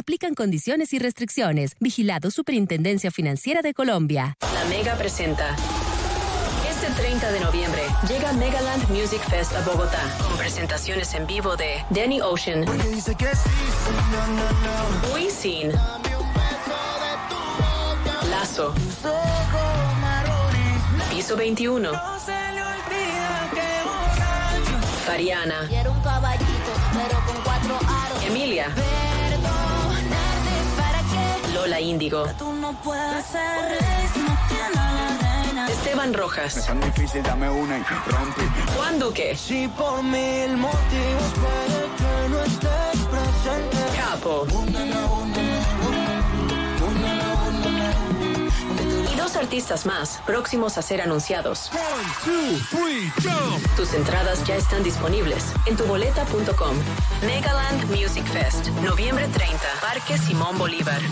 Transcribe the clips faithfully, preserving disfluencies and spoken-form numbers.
Aplican condiciones y restricciones. Vigilado Superintendencia Financiera de Colombia. La Mega presenta. Este treinta de noviembre llega Megaland Music Fest a Bogotá, con presentaciones en vivo de Danny Ocean, Wisin, Lazo, Piso veintiuno, Fariana, Emilia, Lola Índigo, Esteban Rojas, Juan Duque, Capo y dos artistas más próximos a ser anunciados. Tus entradas ya están disponibles en tuboleta punto com. Megaland Music Fest, noviembre treinta, Parque Simón Bolívar.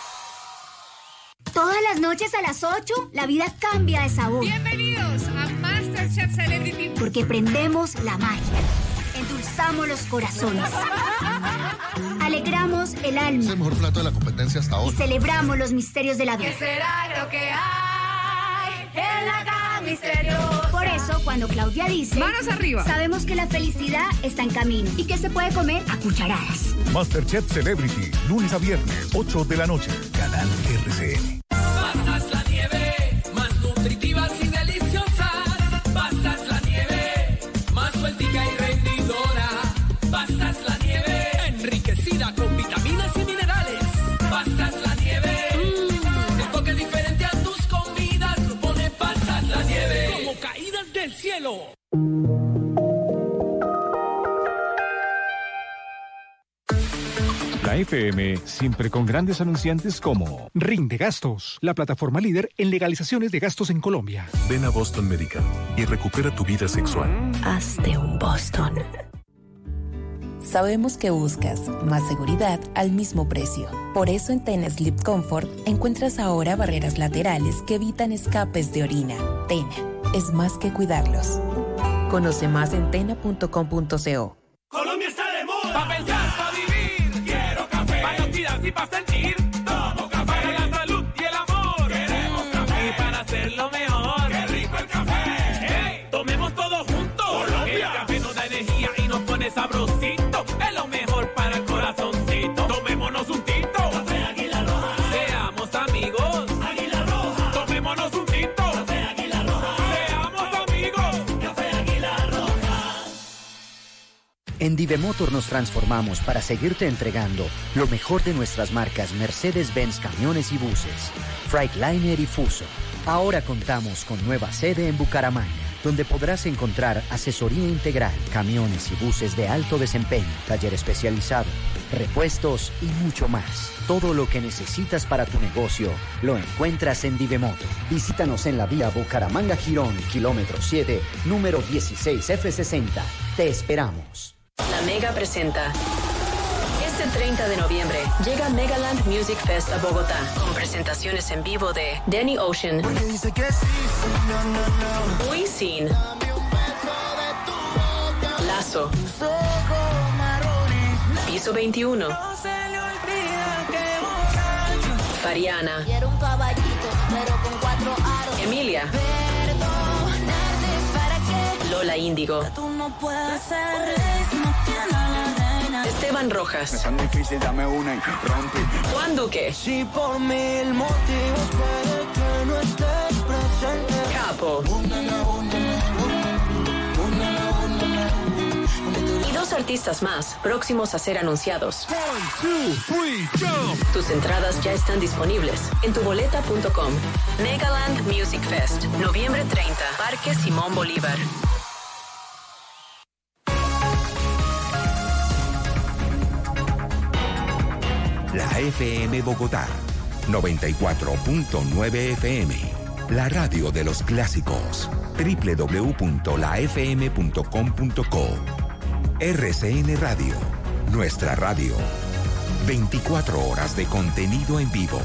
Todas las noches a las ocho, la vida cambia de sabor. Bienvenidos a MasterChef Celebrity. Porque prendemos la magia, endulzamos los corazones, alegramos el alma. Es el mejor plato de la competencia hasta ahora. Y celebramos los misterios de la vida. ¿Qué será lo que hay en la caja misteriosa? Por eso, cuando Claudia dice... ¡manos arriba! Sabemos que la felicidad está en camino y que se puede comer a cucharadas. MasterChef Celebrity, lunes a viernes, ocho de la noche. Canal R C N. Pasas la nieve, más nutritivas y deliciosas. Pasas la nieve, más sueltica y rendidora. Pasas la nieve, enriquecida con vitaminas y minerales. Pasas la nieve, mm. el toque diferente a tus comidas lo pone Pasas la nieve, como caídas del cielo. La F M, siempre con grandes anunciantes como Rinde Gastos, la plataforma líder en legalizaciones de gastos en Colombia. Ven a Boston Medical y recupera tu vida sexual. Hazte un Boston. Sabemos que buscas más seguridad al mismo precio. Por eso en Tena Sleep Comfort encuentras ahora barreras laterales que evitan escapes de orina. Tena es más que cuidarlos. Conoce más en tena punto com punto co. Colombia está de moda. Pa' pensar, pa' vivir. Quiero café. Pa' actividad y pa' sentir. Tomo café. Para la salud y el amor. Queremos café. Y para hacerlo mejor. Qué rico el café. Hey, tomemos todo juntos. Colombia. El café nos da energía y nos pone sabrosito. Es lo mejor para el corazoncito. Tomémonos un tinto. Café Águila Roja. Seamos amigos. Águila Roja. Tomémonos un tinto. Café Águila Roja. Seamos amigos. Café Águila Roja. En Divemotor nos transformamos para seguirte entregando lo mejor de nuestras marcas Mercedes-Benz Camiones y Buses, Freightliner y Fuso. Ahora contamos con nueva sede en Bucaramanga, donde podrás encontrar asesoría integral, camiones y buses de alto desempeño, taller especializado, repuestos y mucho más. Todo lo que necesitas para tu negocio lo encuentras en Divemotor. Visítanos en la vía Bucaramanga-Girón, kilómetro siete, número dieciséis F sesenta. Te esperamos. La Mega presenta. Este treinta de noviembre llega Megaland Music Fest a Bogotá, con presentaciones en vivo de Danny Ocean, Wisin, Lazo, Piso veintiuno, Fariana, Emilia, Lola Índigo, Esteban Rojas, Juan Duque, Capo y dos artistas más próximos a ser anunciados. Tus entradas ya están disponibles en tuboleta punto com. Megaland Music Fest, noviembre treinta, Parque Simón Bolívar. La F M Bogotá, noventa y cuatro punto nueve F M. La radio de los clásicos. doble u doble u doble u punto la f m punto com punto co. R C N Radio, nuestra radio. veinticuatro horas de contenido en vivo.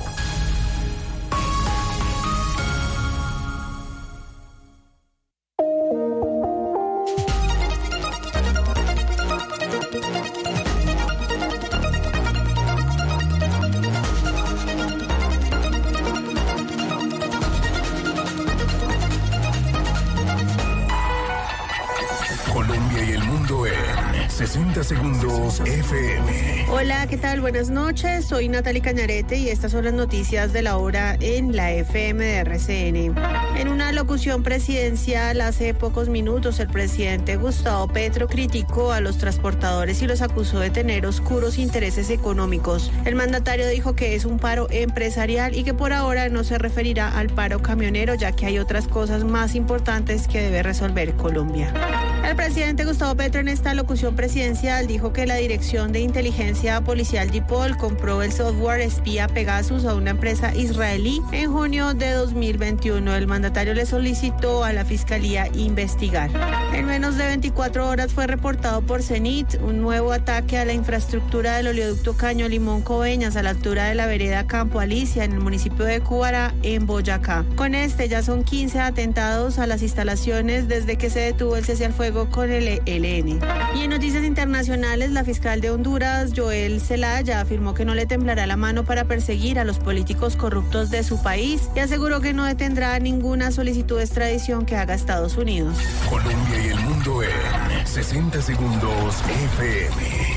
sesenta segundos F M. Hola, ¿qué tal? Buenas noches. Soy Natalie Cañarete y estas son las noticias de la hora en la F M de R C N. En una locución presidencial hace pocos minutos, el presidente Gustavo Petro criticó a los transportadores y los acusó de tener oscuros intereses económicos. El mandatario dijo que es un paro empresarial y que por ahora no se referirá al paro camionero, ya que hay otras cosas más importantes que debe resolver Colombia. El presidente Gustavo Petro en esta locución presidencial dijo que la Dirección de Inteligencia Policial DIPOL compró el software espía Pegasus a una empresa israelí en junio de dos mil veintiuno. El mandatario le solicitó a la Fiscalía investigar. En menos de veinticuatro horas fue reportado por CENIT un nuevo ataque a la infraestructura del oleoducto Caño Limón Coveñas a la altura de la vereda Campo Alicia en el municipio de Cubará, en Boyacá. Con este ya son quince atentados a las instalaciones desde que se detuvo el cese al fuego con el E L N. Y en noticias internacionales, la fiscal de Honduras, Joel Zelaya, afirmó que no le temblará la mano para perseguir a los políticos corruptos de su país y aseguró que no detendrá ninguna solicitud de extradición que haga Estados Unidos. Colombia y el mundo en sesenta segundos F M.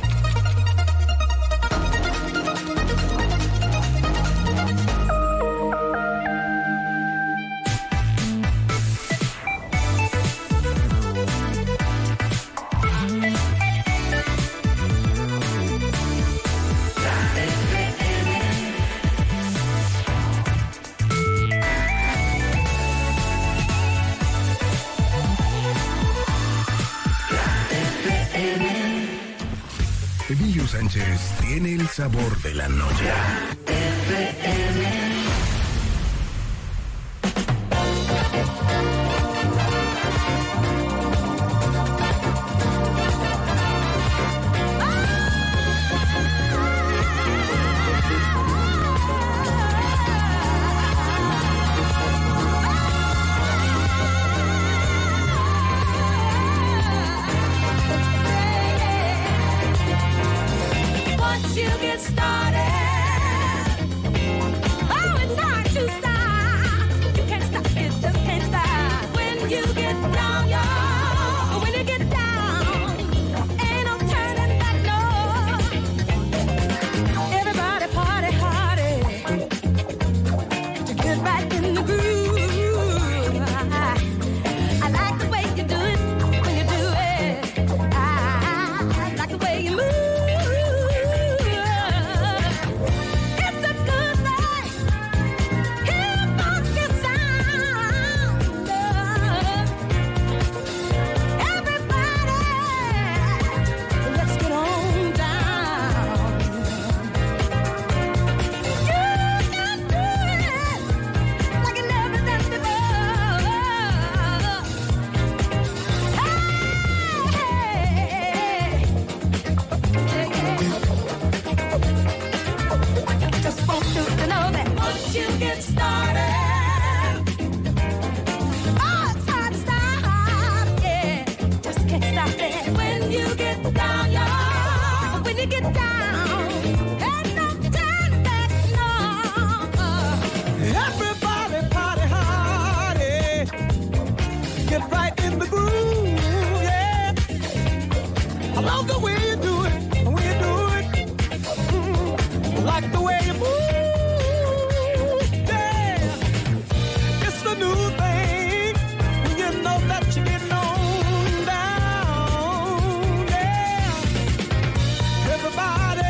Emilio Sánchez tiene el sabor de la noche. F M. You get started. Oh, it's hard to stop. You can't stop it, just can't stop. When you get down, y'all. When you get down, ain't no turning back, no. Everybody party hardy to get right in the groove. I, I like the way you do it when you do it. I, I like the way you move. You get started. Oh, it's hard to stop, yeah. Just can't stop it. When you get down, y'all. When you get down, ain't no turning back, no. Everybody party hardy. Get right in the groove, yeah. I love the way you do it, when you do it. Mm, like the way you move. New thing, you know that you're getting on down, yeah. Everybody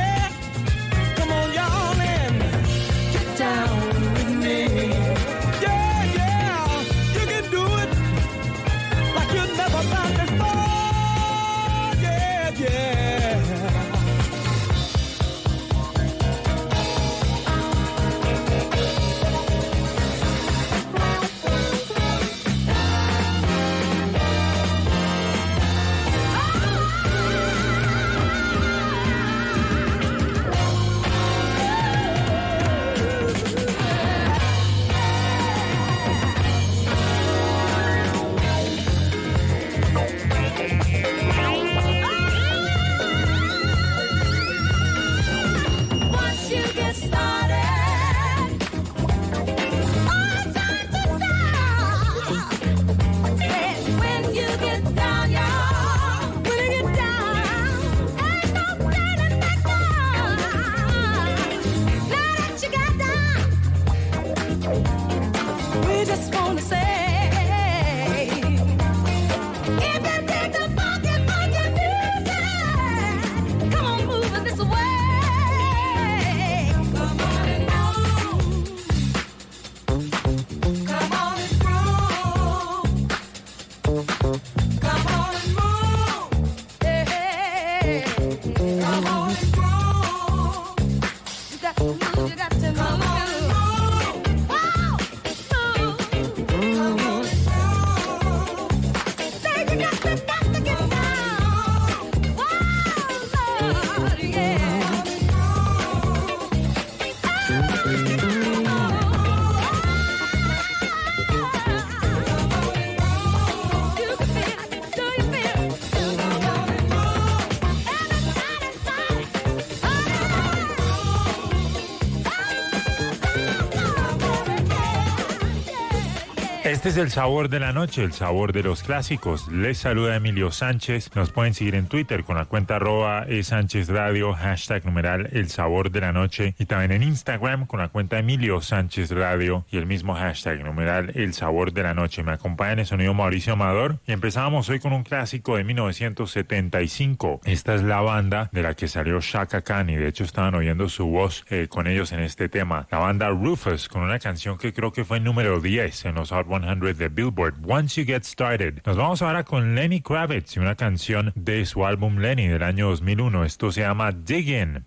Este es el sabor de la noche, el sabor de los clásicos. Les saluda Emilio Sánchez. Nos pueden seguir en Twitter con la cuenta arroba e Sánchez Radio, hashtag numeral el sabor de la noche. Y también en Instagram con la cuenta Emilio Sánchez Radio y el mismo hashtag numeral el sabor de la noche. Me acompaña en el sonido Mauricio Amador. Y empezamos hoy con un clásico de mil novecientos setenta y cinco. Esta es la banda de la que salió Chaka Khan y de hecho estaban oyendo su voz eh, con ellos en este tema. La banda Rufus con una canción que creo que fue número diez en los Hot cien de Billboard, Once You Get Started. Nos vamos ahora con Lenny Kravitz y una canción de su álbum Lenny del año dos mil uno. Esto se llama Dig In.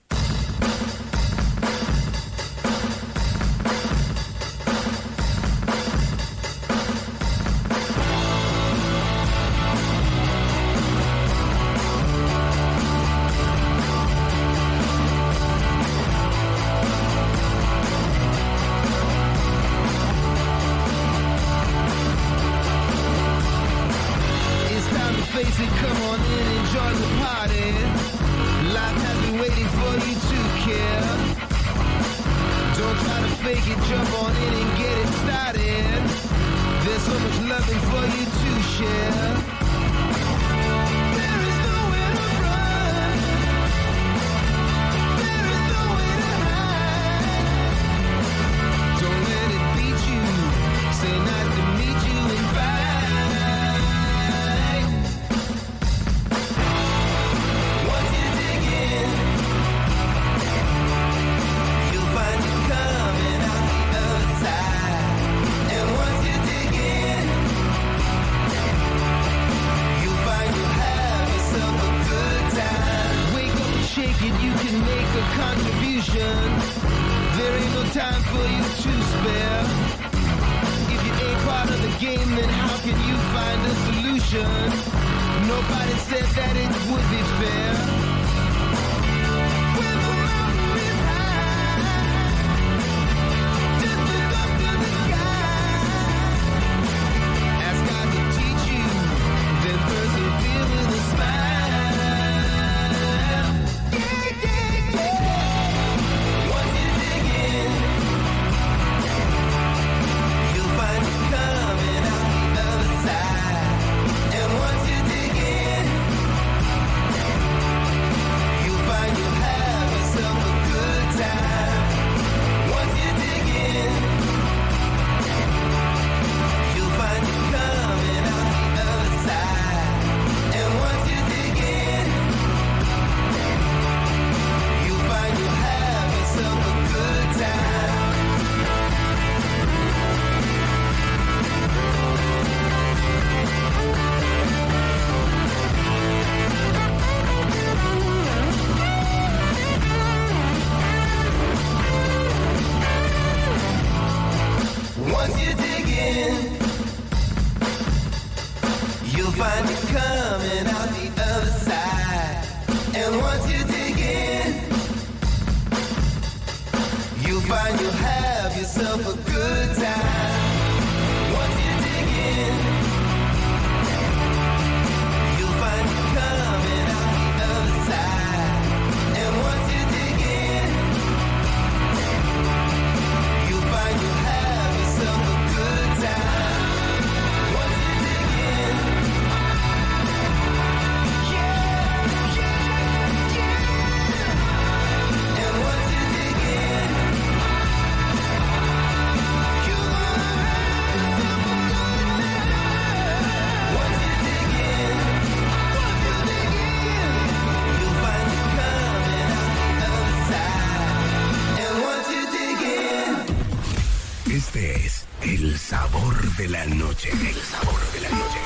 Este es el sabor de la noche. El sabor de la noche.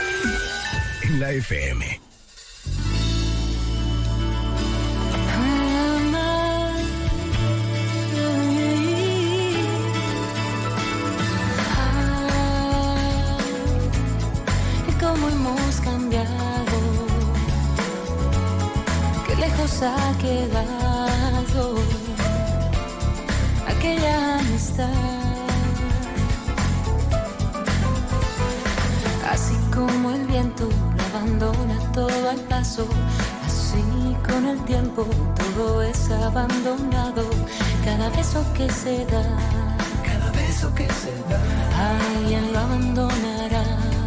En la F M. paso, así con el tiempo todo es abandonado. Cada beso que se da, cada beso que se da, alguien lo abandonará.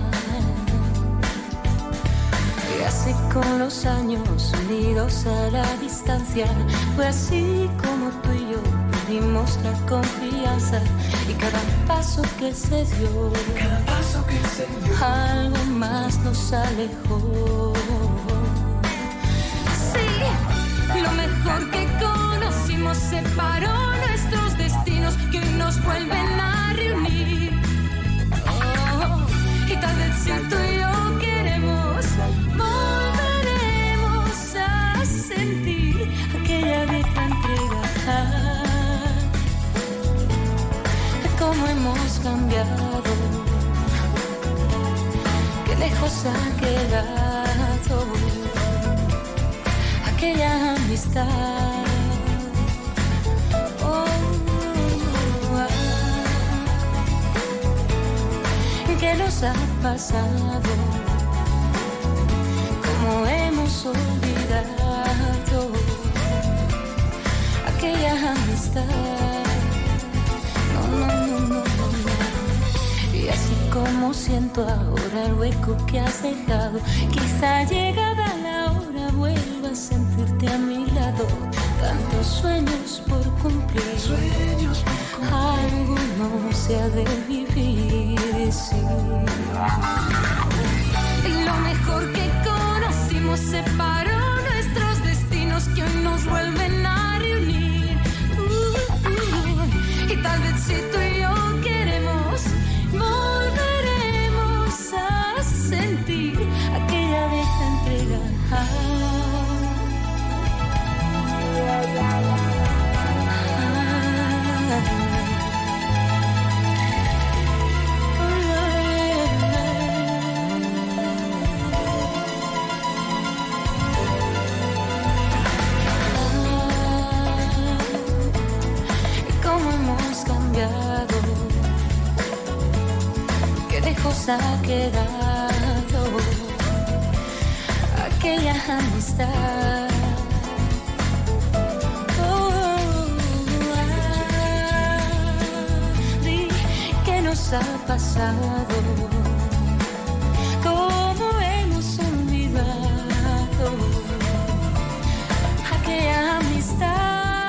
Y así con los años unidos a la distancia, fue así como tú y yo perdimos la confianza. Y cada paso que se dio, cada paso que se dio, algo más nos alejó. Sí, lo mejor que conocimos separó nuestros destinos que hoy nos vuelven a reunir. Oh, y tal vez si tú y yo queremos, volveremos a sentir aquella vieja entrega. Cómo hemos cambiado, qué lejos ha quedado aquella amistad. Oh, ah, ¿qué nos ha pasado? Cómo hemos olvidado aquella amistad. No, no, no, no, no. Y así como siento ahora el hueco que has dejado, quizá llegada la hora vuelva a sentirte a mi lado. Tantos sueños por cumplir, sueños por cumplir. Alguno se ha de vivir, sí. Lo mejor que conocimos separó nuestros destinos que hoy nos vuelven a reunir. Uh, uh, y tal vez si tú y yo queremos, volveremos a sentir aquella vieja entrega. Qué lejos ha quedado aquella amistad. Oh, ah, di qué nos ha pasado, cómo hemos olvidado aquella amistad.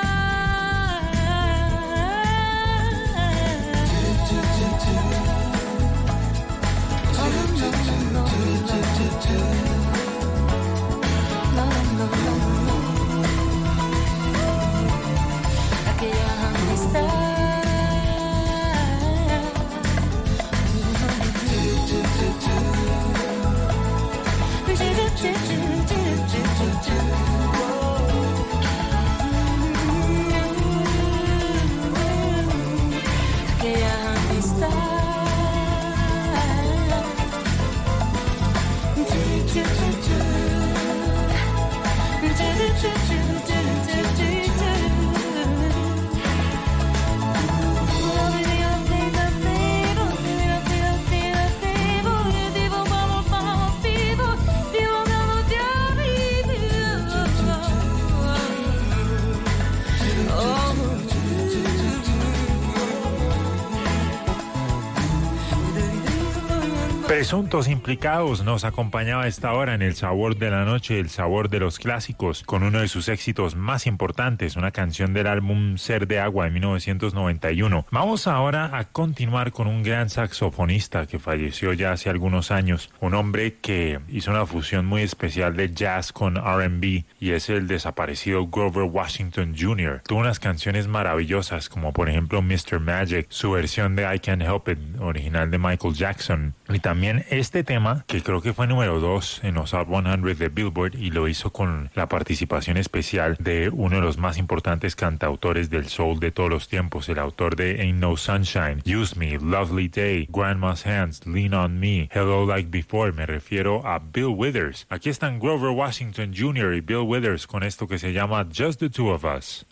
Presuntos implicados nos acompañaba a esta hora en el sabor de la noche, el sabor de los clásicos, con uno de sus éxitos más importantes, una canción del álbum Ser de Agua de mil novecientos noventa y uno. Vamos ahora a continuar con un gran saxofonista que falleció ya hace algunos años, un hombre que hizo una fusión muy especial de jazz con R and B, y es el desaparecido Grover Washington junior Tuvo unas canciones maravillosas como por ejemplo mister Magic, su versión de I Can't Help It, original de Michael Jackson, y también este tema que creo que fue número dos en los Hot cien de Billboard, y lo hizo con la participación especial de uno de los más importantes cantautores del soul de todos los tiempos, el autor de Ain't No Sunshine, Use Me, Lovely Day, Grandma's Hands, Lean On Me, Hello Like Before. Me refiero a Bill Withers. Aquí están Grover Washington junior y Bill Withers con esto que se llama Just the Two of Us.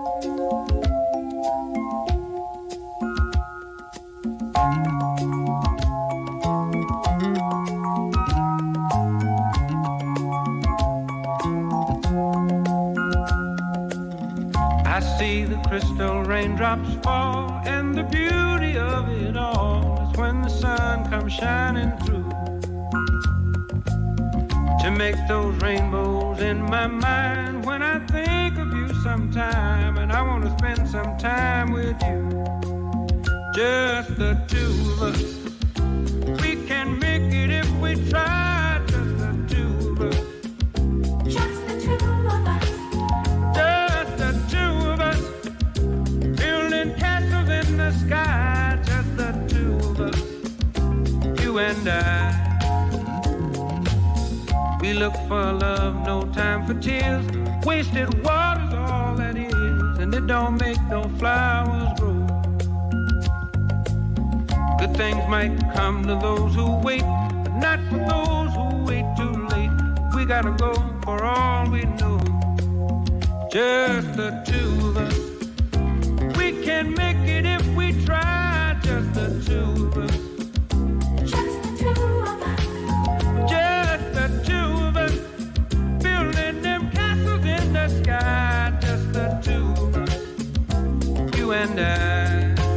Thank you. the crystal raindrops fall, and the beauty of it all is when the sun comes shining through to make those rainbows in my mind. When I think of you sometime, and I want to spend some time with you, just the two of us. We can make it if we try, just the two of us. Just the two of us. Just the two of us. Building castles in the sky, just the two of us. You and I. We look for love, no time for tears. Wasted water's all that is, and it don't make no flowers grow. Good things might come to those who wait, but not for those who wait too late. We gotta go for all we know, just the two of us. We can make it if we try, just the two of us. Just the two of us. Just the two of us. Building them castles in the sky, just the two of us. You and I.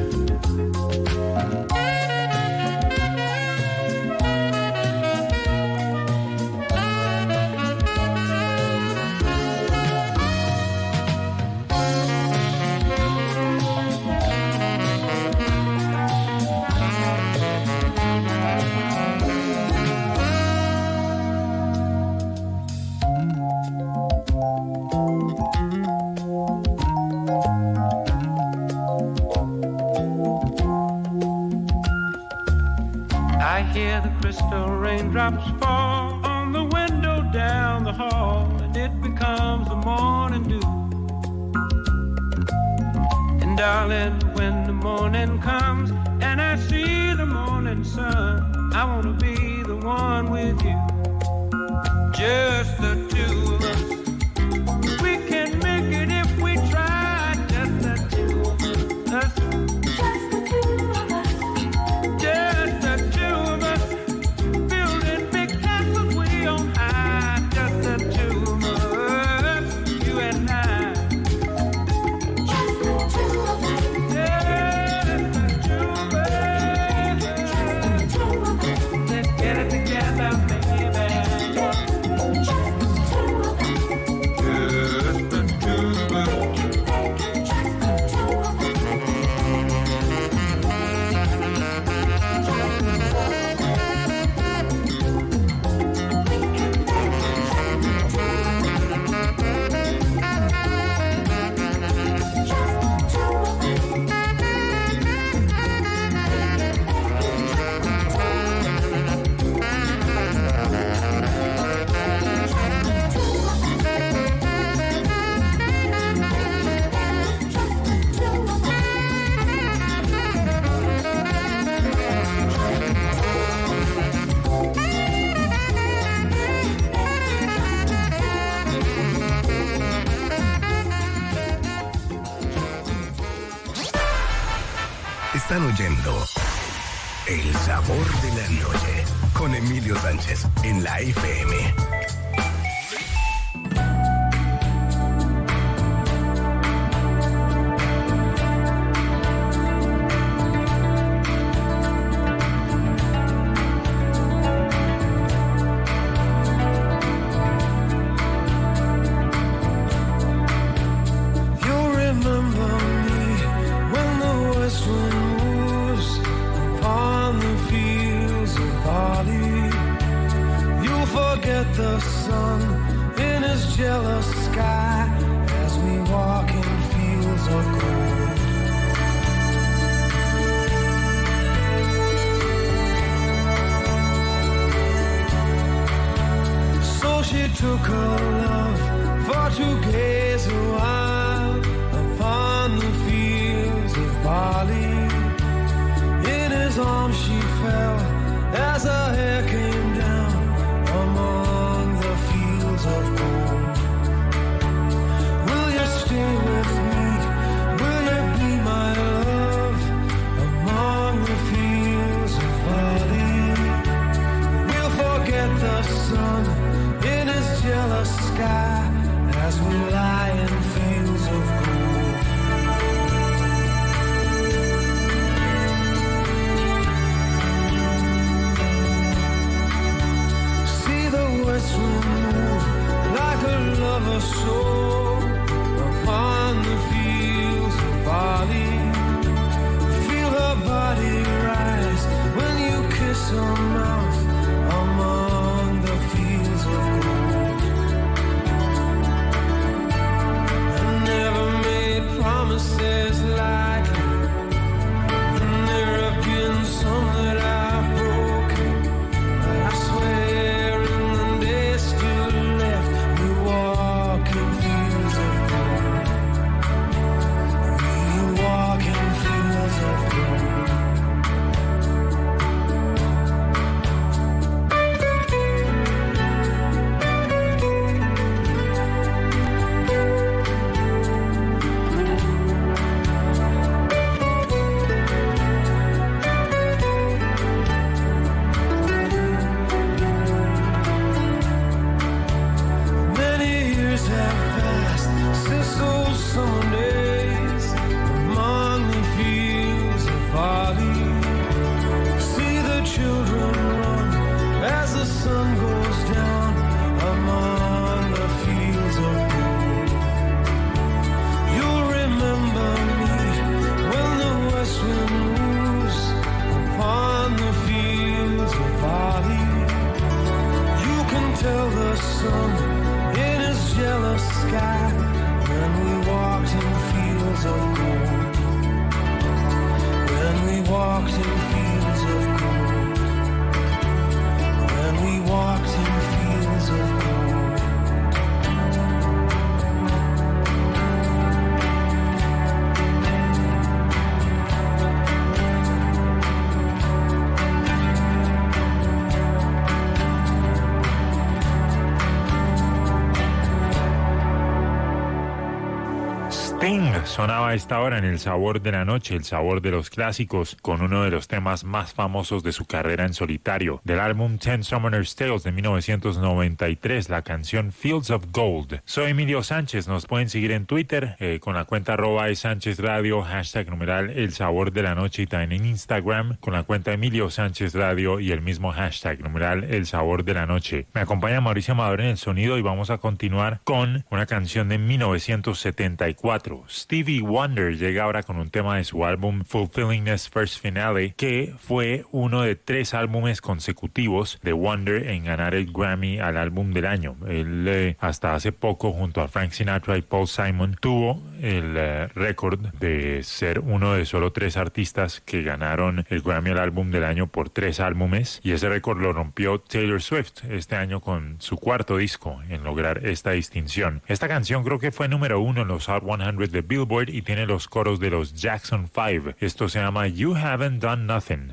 Raindrops fall on the window down the hall, and it becomes the morning dew. And darling, when the morning comes and I see the morning sun, I want to be the one with you, just the two of us. We can make it if we try, just the two of us. Just the two of us. Just the two of us. Están oyendo El Sabor de la Noche con Emilio Sánchez en la F M. Sky as we lie in fields of gold. your soul upon the fields of barley. Feel her body rise when you kiss her mouth among the fields of gold. I never made promises lightly, and there have been some that I've broken, but I swear in the days still left, we walk in fields of gold. We walk in fields of gold. Many years have passed since those summer days among the fields of barley. See the children run as the sun goes down among the fields of gold. You'll remember me when the west wind moves upon the fields of barley. You can tell the sun in his jealous sky when we walked in fields of gold. When we walked in fields of gold. When we walked in fields of gold. Sting sonaba a esta hora en El Sabor de la Noche, el sabor de los clásicos, con uno de los temas más famosos de su carrera en solitario. Del álbum Ten Summoner's Tales de mil novecientos noventa y tres, la canción Fields of Gold. Soy Emilio Sánchez, nos pueden seguir en Twitter eh, con la cuenta arroba es Sánchez Radio, hashtag numeral El Sabor de la Noche, y también en Instagram con la cuenta Emilio Sánchez Radio y el mismo hashtag numeral El Sabor de la Noche. Me acompaña Mauricio Amador en el sonido y vamos a continuar con una canción de mil novecientos setenta y cuatro. Stevie Wonder llega ahora con un tema de su álbum Fulfillingness First Finale, que fue uno de tres álbumes consecutivos de Wonder en ganar el Grammy al álbum del año. Él eh, hasta hace poco, junto a Frank Sinatra y Paul Simon, tuvo el eh, récord de ser uno de solo tres artistas que ganaron el Grammy al álbum del año por tres álbumes, y ese récord lo rompió Taylor Swift este año con su cuarto disco en lograr esta distinción. Esta canción creo que fue número uno en los Hot cien de Billboard y tiene los coros de los Jackson Five. Esto se llama You Haven't Done Nothing.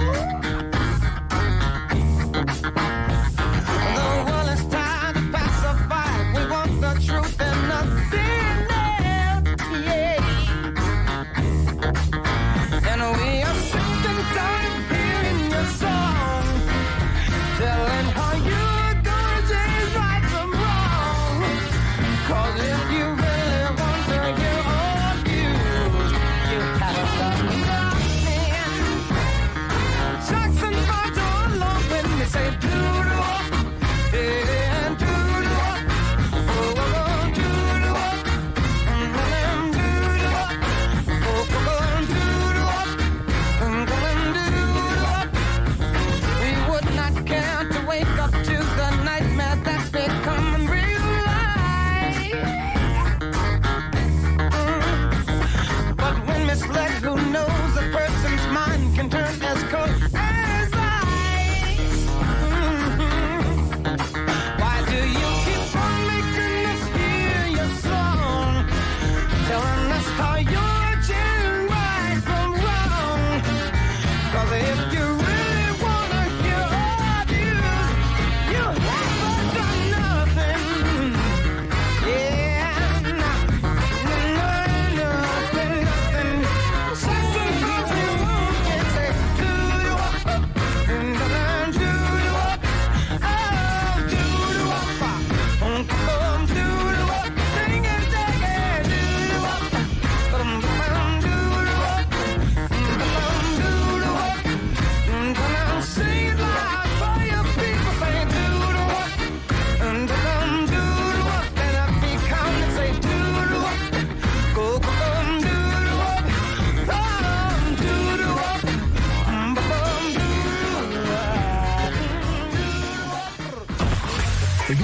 The world is tired of passive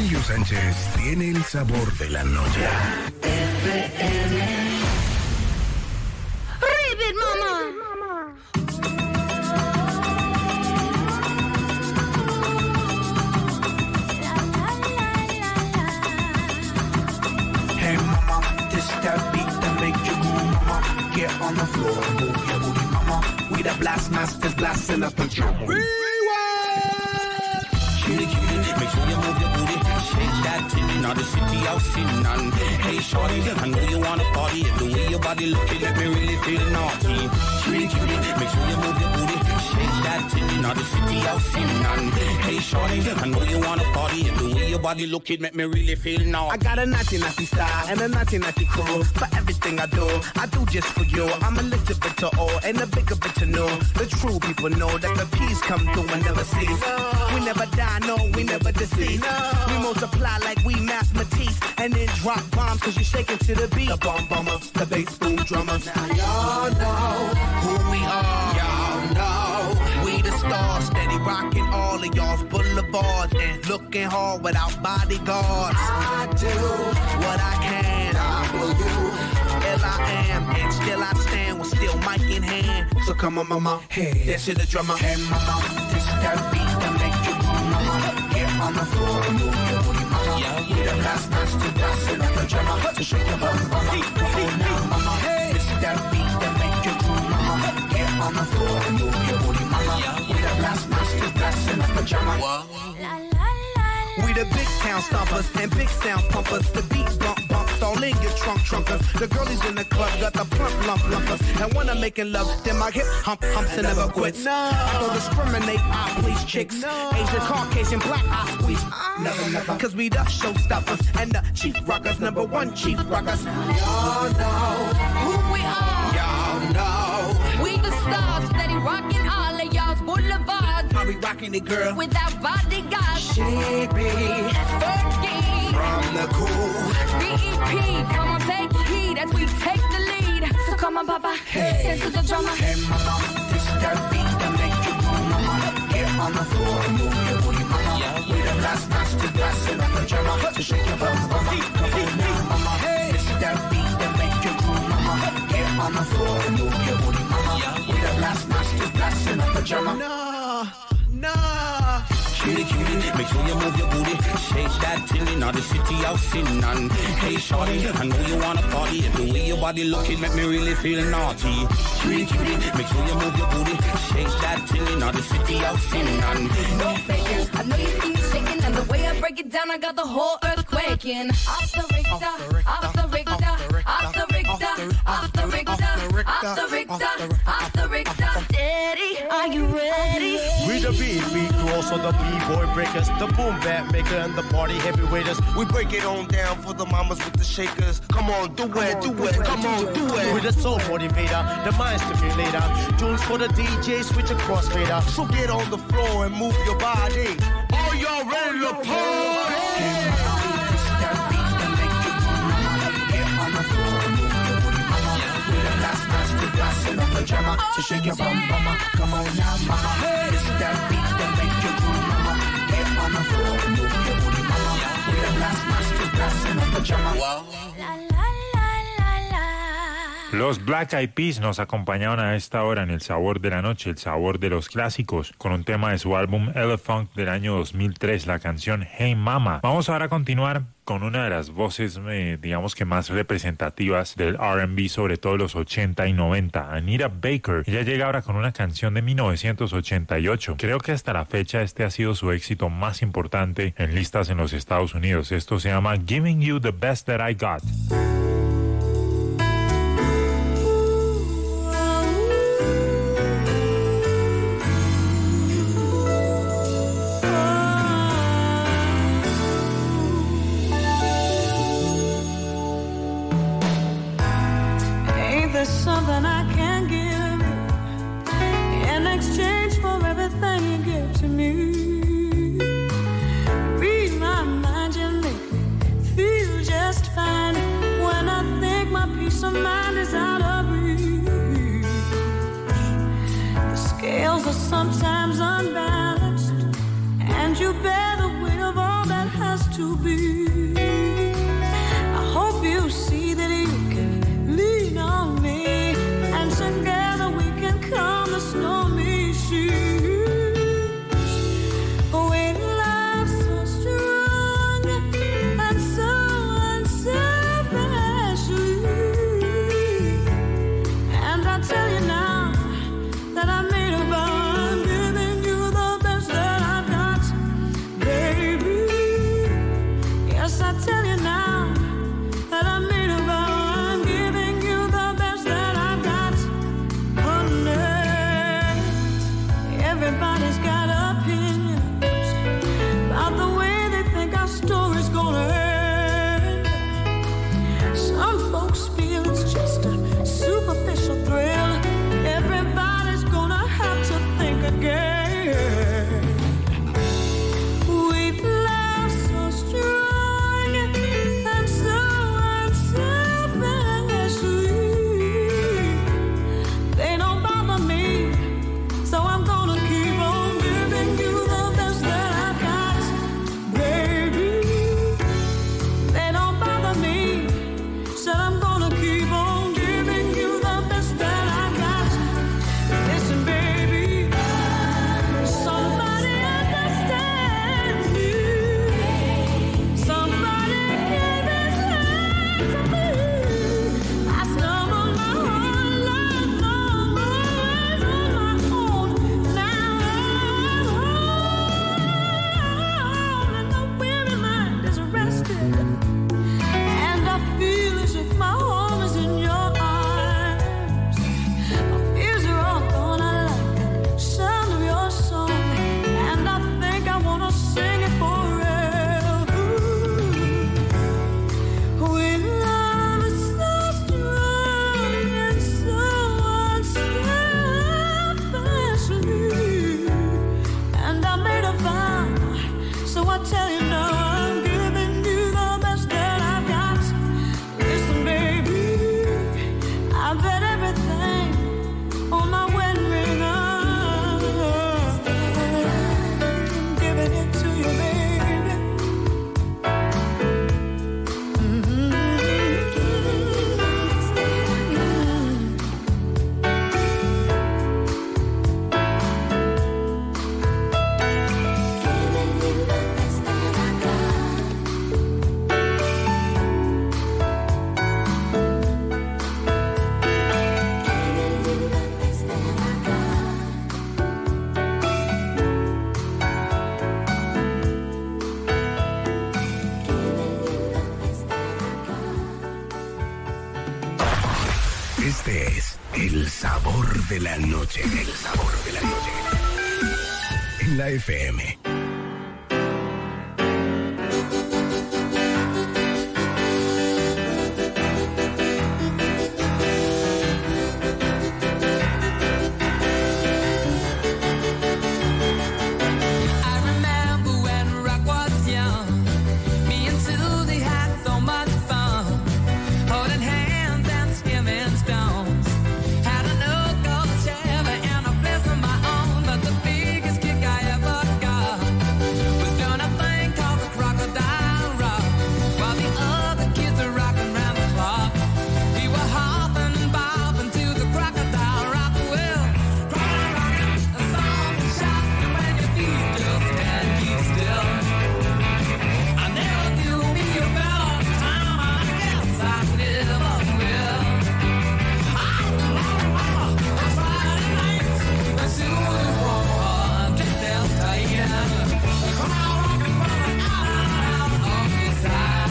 Emilio Sánchez tiene el sabor de la noche. Ribbit, mama. Hey mama, this that beat that make you move, mama. Get on the floor, move your booty, mama. We the blast masters blasting up the drum. Cutie, cutie, make sure you move your booty. Shake that titty, now the city out sitting on. Hey shorty, I know you wanna party. The way your body looking, let me really feel naughty. Cutie, cutie, make sure you move your booty. Shake that titty, now the city out sitting on. Hey shorty, I know you wanna party. The way your body looking, make me really feel naughty. I got a naughty naughty style and a naughty naughty crew. For everything I do, I do just for you. I'm a little bit to all and a bigger bit to know. The true people know that the peace come through and never cease. We never die, no, we never deceive. We multiply like we mathematics and then drop bombs cause you shaking to the beat. The bomb bombers, the bass boom drummers. Now y'all know who we are. Y'all know we the stars, steady rocking all of y'all's boulevards and looking hard without bodyguards. I do what I can. W L I am and still I stand with still mic in hand. So come on, mama, hey, that's it, the drummer. Hey, mama, this that beat that make you move, mama. Get on the floor and move your booty, mama. Yeah, we the last ones to dance it up the drummer. So shake your bum, mama. Come on now, mama. Hey, this that beat that make you move, mama. Get on the floor and move your booty, mama. Yeah, we the last ones to dance it up the drummer. We the big town stompers and big sound pumpers. The beat bump bumps all in your trunk trunkers. The girlies in the club got the plump lump lumpers. And when I'm making love, then my hip hump humps and never quits. No. I don't discriminate, I please chicks. No. Asian, Caucasian, black, I squeeze. Never, never. Cause we the showstoppers and the chief rockers, number one chief rockers. Y'all know who we are. Y'all know we the stars, steady rocking all of y'all's boulevards. How we rocking it, girl? Without bodyguards. She be Fergie from the cool B E P. Come on, take heed as we take the lead. So come on, papa, hey, dance to the drummer. Hey, mama, this that beat that make you move, mama. Get on the floor and move your booty, mama. Yeah, we the last ones to dance it up the drummer. So shake your bum, mama. Come on now, mama. Hey, this that beat that make you move, mama. Get on the floor and move your booty, mama. Yeah, we the last ones to dance it up the drummer. No, no. Cutie, cutie, make sure you move your booty. Shake that tilly, now the city out sitting on. Hey shorty, I know you wanna party. The way your body looking make me really feel naughty. Cutie, cutie, make sure you move your booty. Shake that tilly, now the city out sitting on. No faking, I know you see me shaking. And the way I break it down, I got the whole earth quaking. Off the Richter, off the Richter, off the Richter, off the Richter, off the Richter, off the Richter. Steady, are you ready? We the beat, beat crew, also the B-boy breakers, the boom bap maker and the party heavyweighters. We break it on down for the mamas with the shakers. Come on, do it, do it, come on, do it. We're the soul motivator, the mind stimulator. Tunes for the D J, switch a crossfader. So get on the floor and move your body. Are y'all ready to party? So shake your bum, mama. Come on now, mama. Hey, it's that beat that make you move, mama. Get on the floor and move your booty, mama. We the last masters dancing in pajama. Wow. Los Black Eyed Peas nos acompañaron a esta hora en El Sabor de la Noche, el sabor de los clásicos, con un tema de su álbum Elephant del año dos mil tres, la canción Hey Mama. Vamos ahora a continuar con una de las voces, eh, digamos que más representativas del R and B, sobre todo los ochenta y noventa, Anita Baker. Ella llega ahora con una canción de mil novecientos ochenta y ocho. Creo que hasta la fecha este ha sido su éxito más importante en listas en los Estados Unidos. Esto se llama Giving You the Best That I Got. Something I can give in exchange for everything you give to me. Read my mind, you make me feel just fine. Yes, I tell you now that I made a vow. I'm giving you the best that I got. Honey, everybody's got opinions about the way they think our story's gonna end. Some folks feel it's just a superficial thrill. Everybody's gonna have to think again. We've love so strong and so unselfishly. They don't bother me, so I'm gonna keep on giving you the best that I got, baby. They don't bother me, so I'm gonna keep on giving you the best that I got. Listen, baby, somebody understands me. Somebody give his hand to me. I stumbled my whole life long ways on my own. Now I'm home, and my weary mind is rested. And I feel as if my home is in your arms. My fears are all gone. I like the sound of your song, and I think I wanna sing it forever. We love is so strong and so unselfishly, and I made a vow, so I tell you now I'm giving you the best that I got. Listen, baby, I bet everything on my wedding ring. I'm giving it to you, baby. Mm-hmm. Este es el sabor de la noche. El sabor de la noche. En la F M. I remember when rock was young. Me and Susie had so much fun, holding hands and skimming stones. Had an old gold Chevy and a place of my own, but the biggest kick I ever got was doing a thing called the Crocodile Rock, while the other kids are rocking round the clock. We were hopping and bobbing to the Crocodile Rock. Well, crocodile rocking, a song and shouting when your feet just can't keep still. I never knew me a better time, I guess I never will. I Friday nights, as soon as one just as tight, the crowd rocking from the out of his side.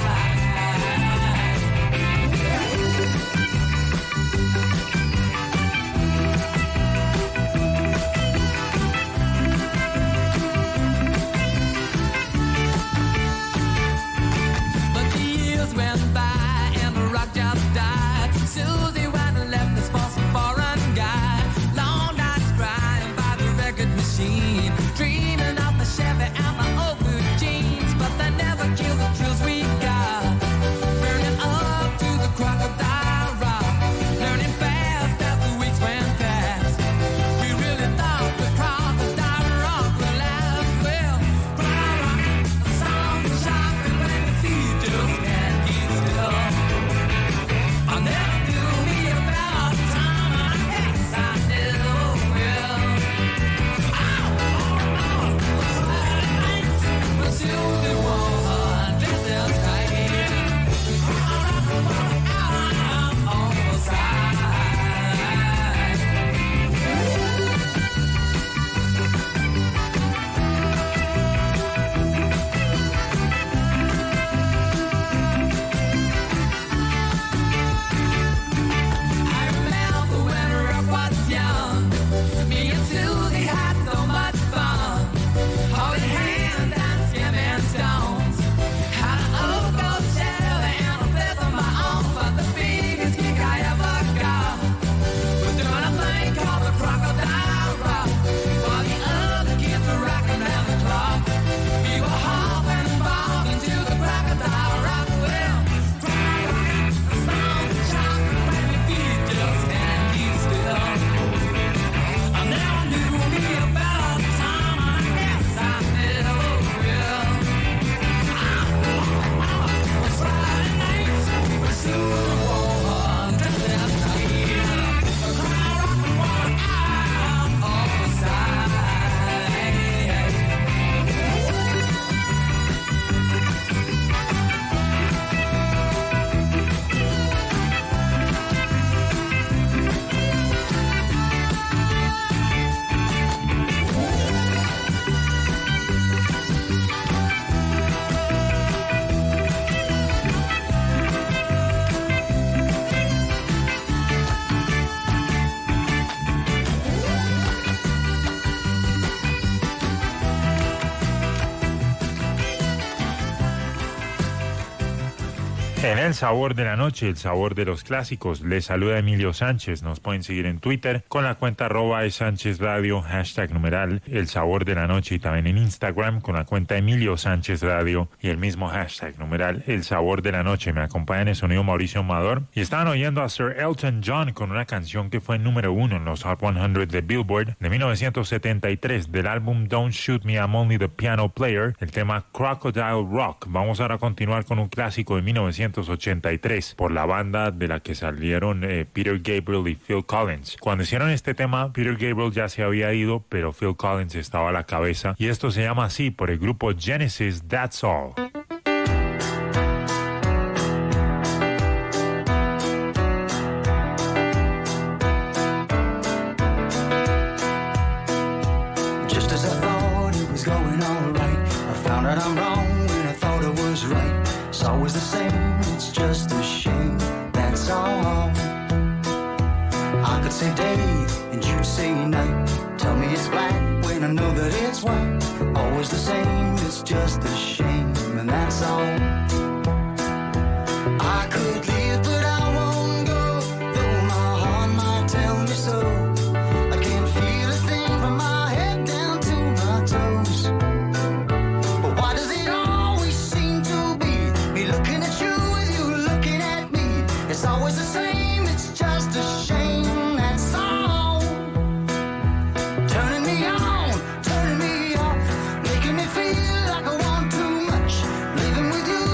But the years went by and the rock just died. Susie went and left us for some foreign guy. Long nights crying by the record machine, dreaming of the Chevy and the old blue jeans. But they never killed the thrills we got, burning up to the Crocodile Rock, learning fast as the weeks went past. We really thought the Crocodile Rock would last. Well, crocodile rocking, a song and shocking when your feet just can't keep still. I never knew me En el sabor de la noche, el sabor de los clásicos, les saluda Emilio Sánchez. Nos pueden seguir en Twitter con la cuenta arroba es Sánchez Radio, hashtag numeral el sabor de la noche, y también en Instagram con la cuenta Emilio Sánchez Radio y el mismo hashtag numeral el sabor de la noche. Me acompaña en el sonido Mauricio Amador y estaban oyendo a Sir Elton John con una canción que fue número uno en los Hot cien de Billboard de mil novecientos setenta y tres del álbum Don't Shoot Me, I'm Only the Piano Player, el tema Crocodile Rock. Vamos ahora a continuar con un clásico de mil novecientos ochenta y tres por la banda de la que salieron eh, Peter Gabriel y Phil Collins. Cuando hicieron este tema, Peter Gabriel ya se había ido, pero Phil Collins estaba a la cabeza, y esto se llama así por el grupo Genesis, That's All. Just as I thought it was going all right, I found out I'm wrong when I thought I was right. It's always the same, it's just a shame, that's all. I could say day and you'd say night. Tell me it's black when I know that it's white. Always the same, it's just a shame, and that's all. I could leave but I won't go, though my heart might tell me so. I can't feel a thing from my head down to my toes. But why does it always seem to be me looking at you with you looking at me? It's always the same, it's just a shame, that's all. Turning me on, turning me off, making me feel like I want too much. Living with you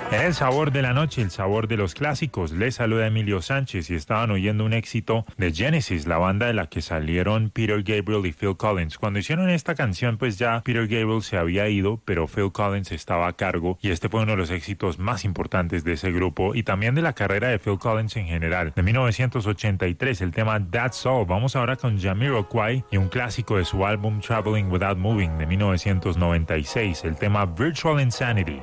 En el sabor de la noche, el sabor de los clásicos, les saluda Emilio Sánchez y estaban oyendo un éxito de Genesis, la banda de la que salieron Peter Gabriel y Phil Collins. Cuando hicieron esta canción, pues ya Peter Gabriel se había ido, pero Phil Collins estaba a cargo y este fue uno de los éxitos más importantes de ese grupo y también de la carrera de Phil Collins en general. De mil novecientos ochenta y tres, el tema That's All. Vamos ahora con Jamiroquai y un clásico de su álbum Traveling Without Moving de mil novecientos noventa y seis, el tema Virtual Insanity.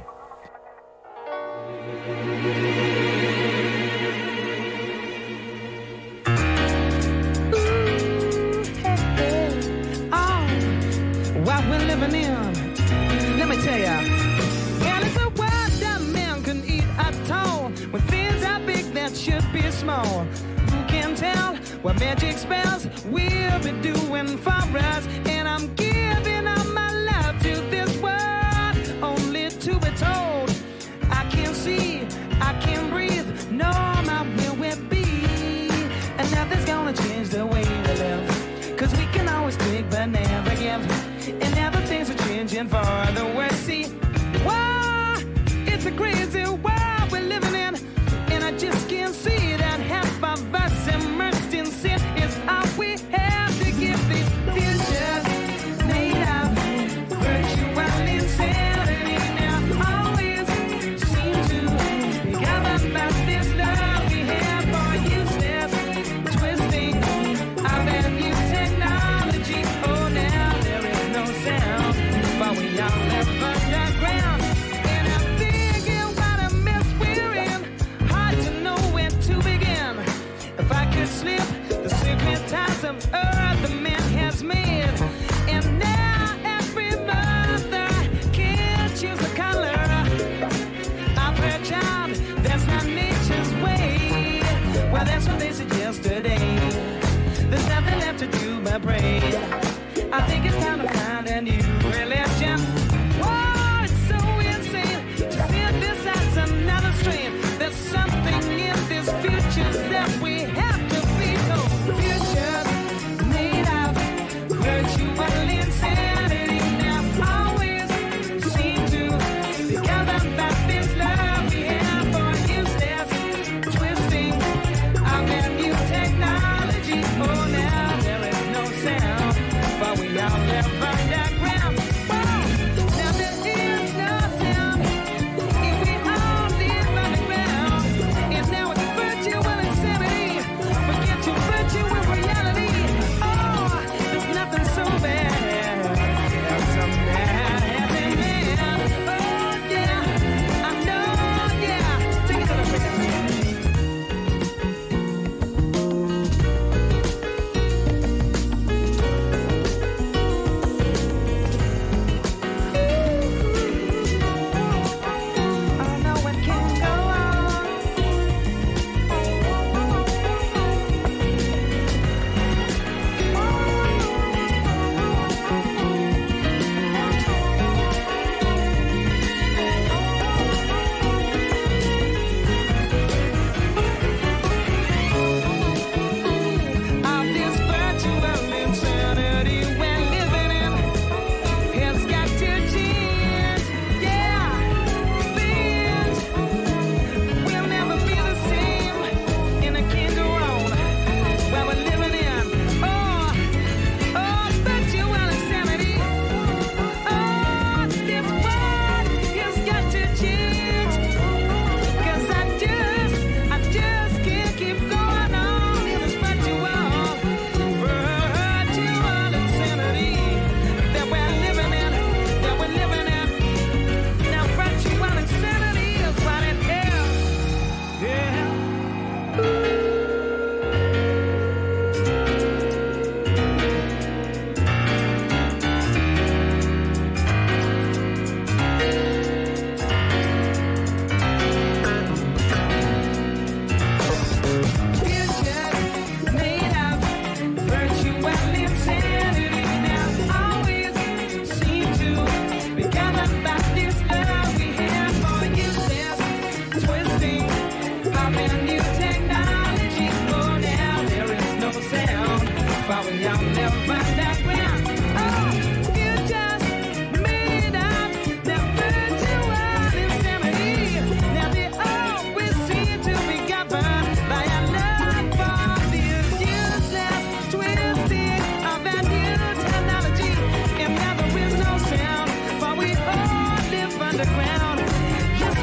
What we're living in, let me tell ya. And it's a world that man can eat at all. When things are big that should be small. Who can tell what magic spells we'll be doing for us? And I'm giving all my love to this world, only to be told I can't see, I can't breathe, no, my will will be. And nothing's gonna change the way we live, 'cause we can always take but never give. And now the things are changing for the worse. See, wow, it's a crazy world we're living in, and I just can't see that half of us immersed in sin is all we have to give these futures made of virtual insanity. Now always seem to be governed by this love we have for useless twisting of that new technology. Oh, now there is no sound, but we all live underground. And I'm thinking what a mess we're in, hard to know where to begin. If I could slip the secret ties of earth the man has made, and now every mother can choose a color of her child. That's not nature's way. Well, that's what they suggest today. There's nothing left to do but pray. I think it's time to find a new religion. Whoa, it's so insane to see this as another strain. There's something in this future that we have to be told. Futures made of virtual insanity. Now always seem to be governed by this love we have for useless twisting of that new technology. Oh, now there is no sound, but we all live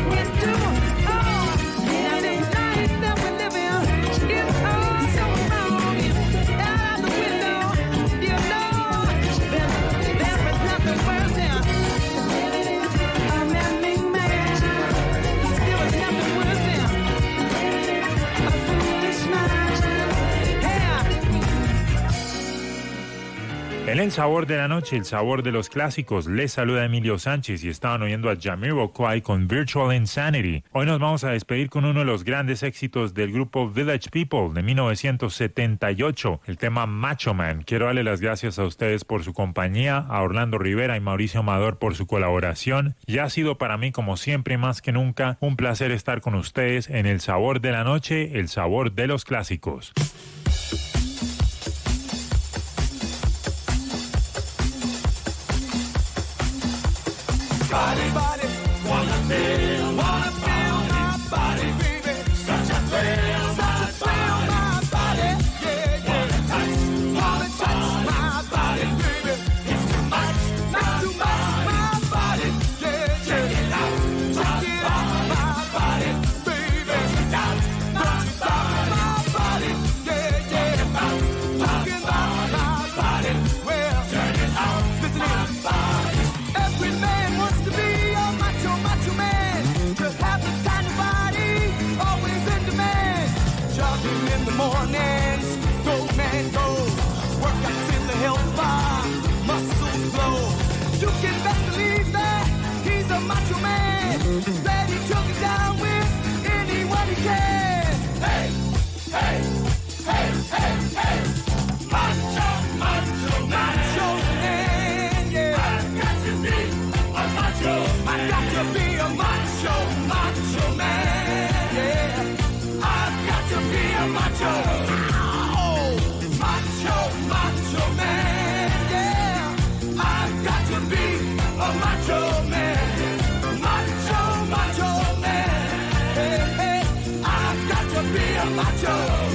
En el sabor de la noche, el sabor de los clásicos, les saluda Emilio Sánchez y estaban oyendo a Jamiroquai con Virtual Insanity. Hoy nos vamos a despedir con uno de los grandes éxitos del grupo Village People de mil novecientos setenta y ocho, el tema Macho Man. Quiero darle las gracias a ustedes por su compañía, a Orlando Rivera y Mauricio Amador por su colaboración. Y ha sido para mí, como siempre, más que nunca, un placer estar con ustedes en el sabor de la noche, el sabor de los clásicos. Body, body, wanna feel, wanna feel my body, baby. Such a thrill, such a thrill, my body, yeah, yeah. Wanna touch, wanna touch my body, baby. It's too much, not too much, my body, yeah, yeah. Check it out, check it out, my body, baby. Don't stop, don't stop my body, yeah, yeah. Talking about my body, well, turn it out, listen to my body. Every man wants to be a macho, macho man. To have the kind of body, always in demand. Jogging in the mornings, go man go. Workouts in the health spa, muscles glow. You can best believe that he's a macho man. That he took it down with anyone he can. Hey, hey, hey, hey, hey. Macho, macho, macho man, yeah. I've got to be a macho man. I've got to be a macho, macho man, yeah. I've got to be a macho. Oh, macho, macho man, yeah. I've got to be a macho man. Macho, macho man, hey, hey. I've got to be a macho.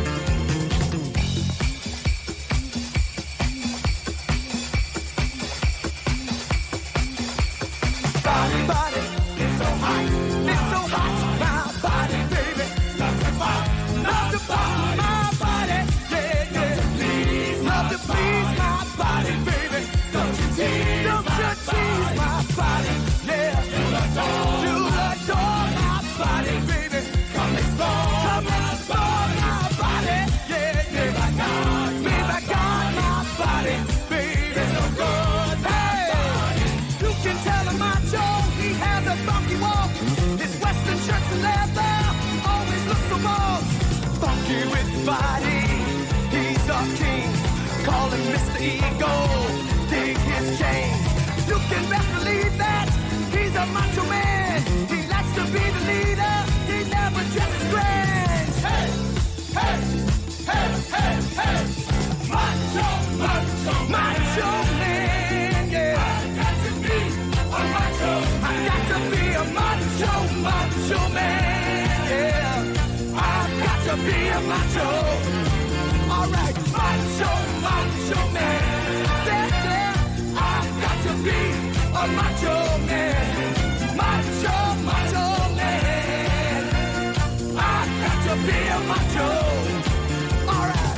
Body, body, it's so hot, it's so hot, my body, baby. Love to pop, love to pop, my body, yeah, yeah. Please, love to please my body, baby. Don't you tease, don't you tease my body, yeah. You adore, you adore my body, baby. Come explore, come explore my body, yeah, yeah. Me by God, me by God, my body, baby. It's so good, hey. You can tell him macho, he has a funky walk. His western shirts and leather always look so bold. Funky with body, he's a king. Call him Mister Ego, dig his chains. You can best believe that he's a macho man. He likes to be the leader, he never dresses grand. Hey, hey, hey, hey, hey. Macho, macho, macho man, yeah. I've got to be a macho. I've got to be a macho, macho man, yeah. I've got to be a macho. All right, macho, macho man, yeah, yeah. I've got to be a macho man. Macho, macho man. I've got to be a macho. All right.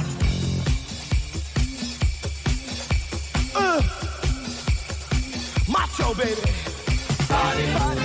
Uh, macho, baby. Body, body.